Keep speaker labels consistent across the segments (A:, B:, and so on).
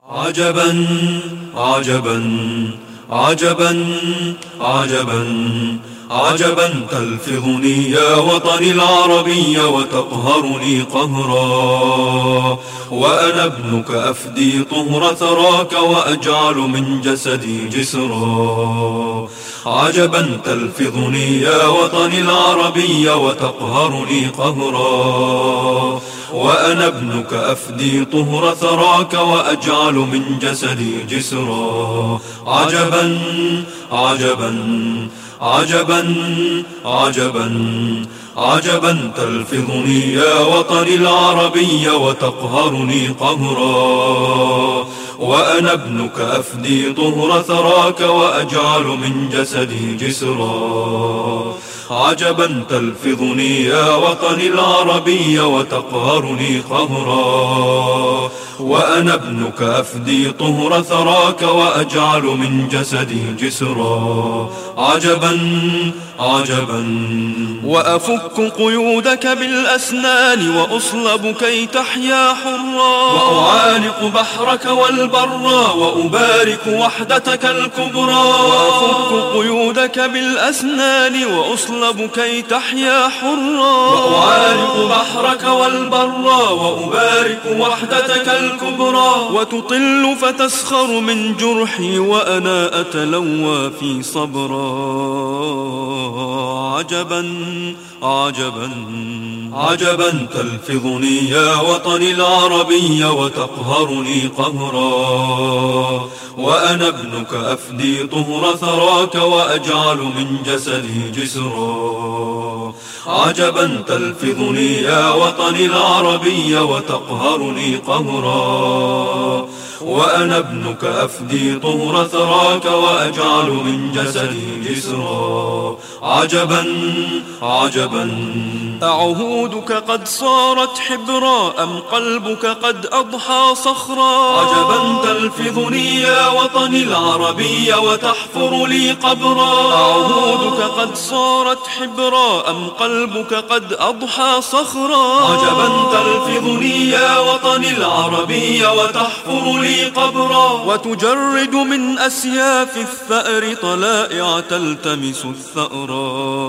A: عجبا عجبا عجبا عجبا عجبا تلفظني يا وطني العربي وتقهرني قهرا، وأنا ابنك أفدي طهر ثراك وأجعل من جسدي جسرا. عجبا تلفظني يا وطني العربي وتقهرني قهرا، وأنا ابنك أفدي طهر ثراك وأجعل من جسدي جسرا. عجبا عجبا عجبا عجبا عجبا تلفظني يا وطني العربي وتقهرني قهرا، وأنا ابنك أفدي طهر ثراك وأجعل من جسدي جسرا. عجبا تلفظني يا وطني العربي وتقهرني قهرا، وأنا ابنك أفدي طهر ثراك وأجعل من جسدي جسرا. عجبا عجبا
B: وأفك قيودك بالأسنان وأصلب كي تحيا حرا،
A: وأعانق بحرك والبرا وأبارك وحدتك الكبرى.
B: وأفك قيودك بالأسنان وأصلب كي تحيا حرا،
A: وأعانق بحرك والبرا وأبارك وحدتك الكبرى.
B: وتطل فتسخر من جرحي وأنا أتلوى في صبرا. عجبا عجبا
A: عجبا تلفظني يا وطني العربي وتقهرني قهرا، وأنا ابنك أفدي طهر ثراك وأجعل من جسدي جسرا. عجبا تلفظني يا وطني العربي وتقهرني قهرا، وأنا ابنك أفدي طهر ثراك وأجعل من جسدي جسرا. عجبا عجبا
B: أعهودك قد صارت حبرا أم قلبك قد أضحى صخرا.
A: عجبا تلفظني يا وطني العربي وتحفر لي قبرا.
B: أعهودك قد صارت حبرا أم قلبك قد أضحى صخرا.
A: عجبا تلفظني يا وطني العربي وتحفر لي قبرا،
B: وتجرد من أسياف الثأر طلائع تلتمس الثأرا.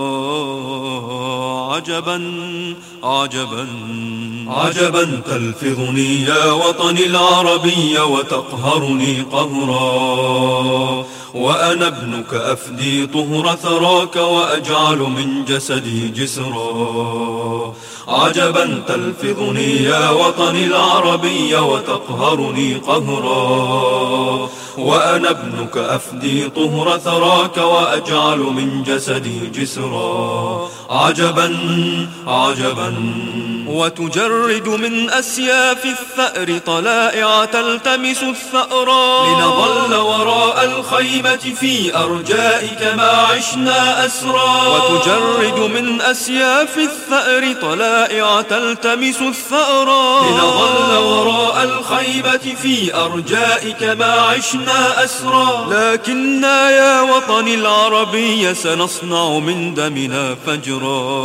B: عجبا عجبا
A: عجبا تلفظني يا وطني العربي وتقهرني قهرا، وأنا ابنك أفدي طهر ثراك وأجعل من جسدي جسرا. عجبا تلفظني يا وطني العربي وتقهرني قهرا، وأنا ابنك أفدي طهر ثراك وأجعل من جسدي جسرا. عجبا عجبا
B: وتجرد من أسياف الثأر طلائع تلتمس الثأرا.
A: لنظل وراء الخيمة في أرجائك ما عشنا أسرا.
B: وتجرد من أسياف الثأر طلائع تلتمس الثأرا.
A: لنظل وراء الخيمة في أرجائك ما عشنا أسرا.
B: لكننا يا وطني العربي سنصنع من دمنا فجرا.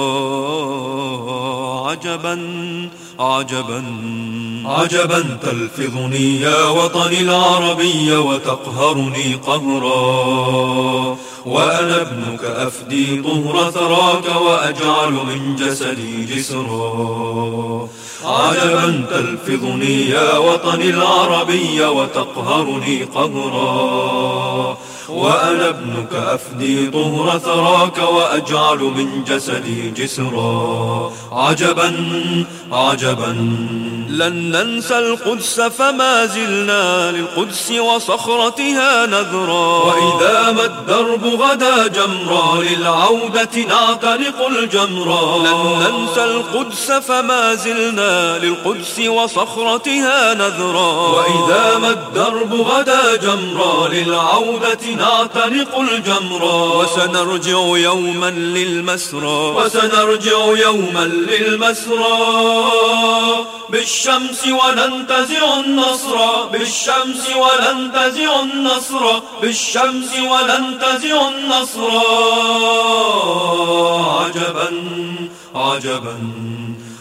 B: عجبا عجبا
A: عجبا تلفظني يا وطني العربي وتقهرني قهرا، وأنا ابنك أفدي طهر ثراك وأجعل من جسدي جسرا. عجبا تلفظني يا وطني العربي وتقهرني قهرا، وأنا ابنك أفدي طهر ثراك وأجعل من جسدي جسرا. عجبا عجبا
B: لن ننسى القدس فما زلنا للقدس وصخرتها نذرا.
A: وإذا ما الدرب غدا جمرا للعودة نعتنق الجمرا.
B: لن ننسى القدس فما زلنا للقدس وصخرتها نذرا.
A: وإذا ما الدرب غدا جمرا للعودة نعتنق الجمرا.
B: وسنرجع يوما للمسرى.
A: وسنرجع يوما للمسرى بالشمس وننتزع النصر. بالشمس وننتزع النصر. بالشمس وننتزع النصر. عجبا عجبا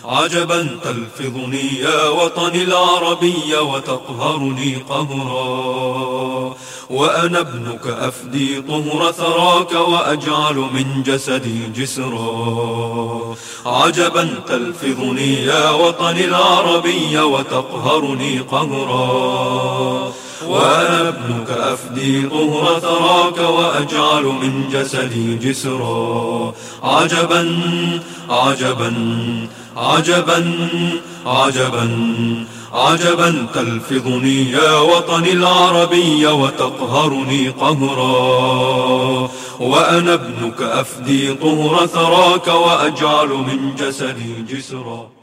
A: عجبا تلفظني يا وطني العربي وتقهرني قهرا، وأنا ابنك أفدي طهر ثراك وأجعل من جسدي جسرا. عجبا تلفظني يا وطني العربي وتقهرني قهرا، وأنا ابنك أفدي طهر ثراك وأجعل من جسدي جسرا. عجبا عجبا عجبا عجبا عجبا تلفظني يا وطني العربي وتقهرني قهرا، وأنا ابنك أفدي طهر ثراك وأجعل من جسدي جسرا.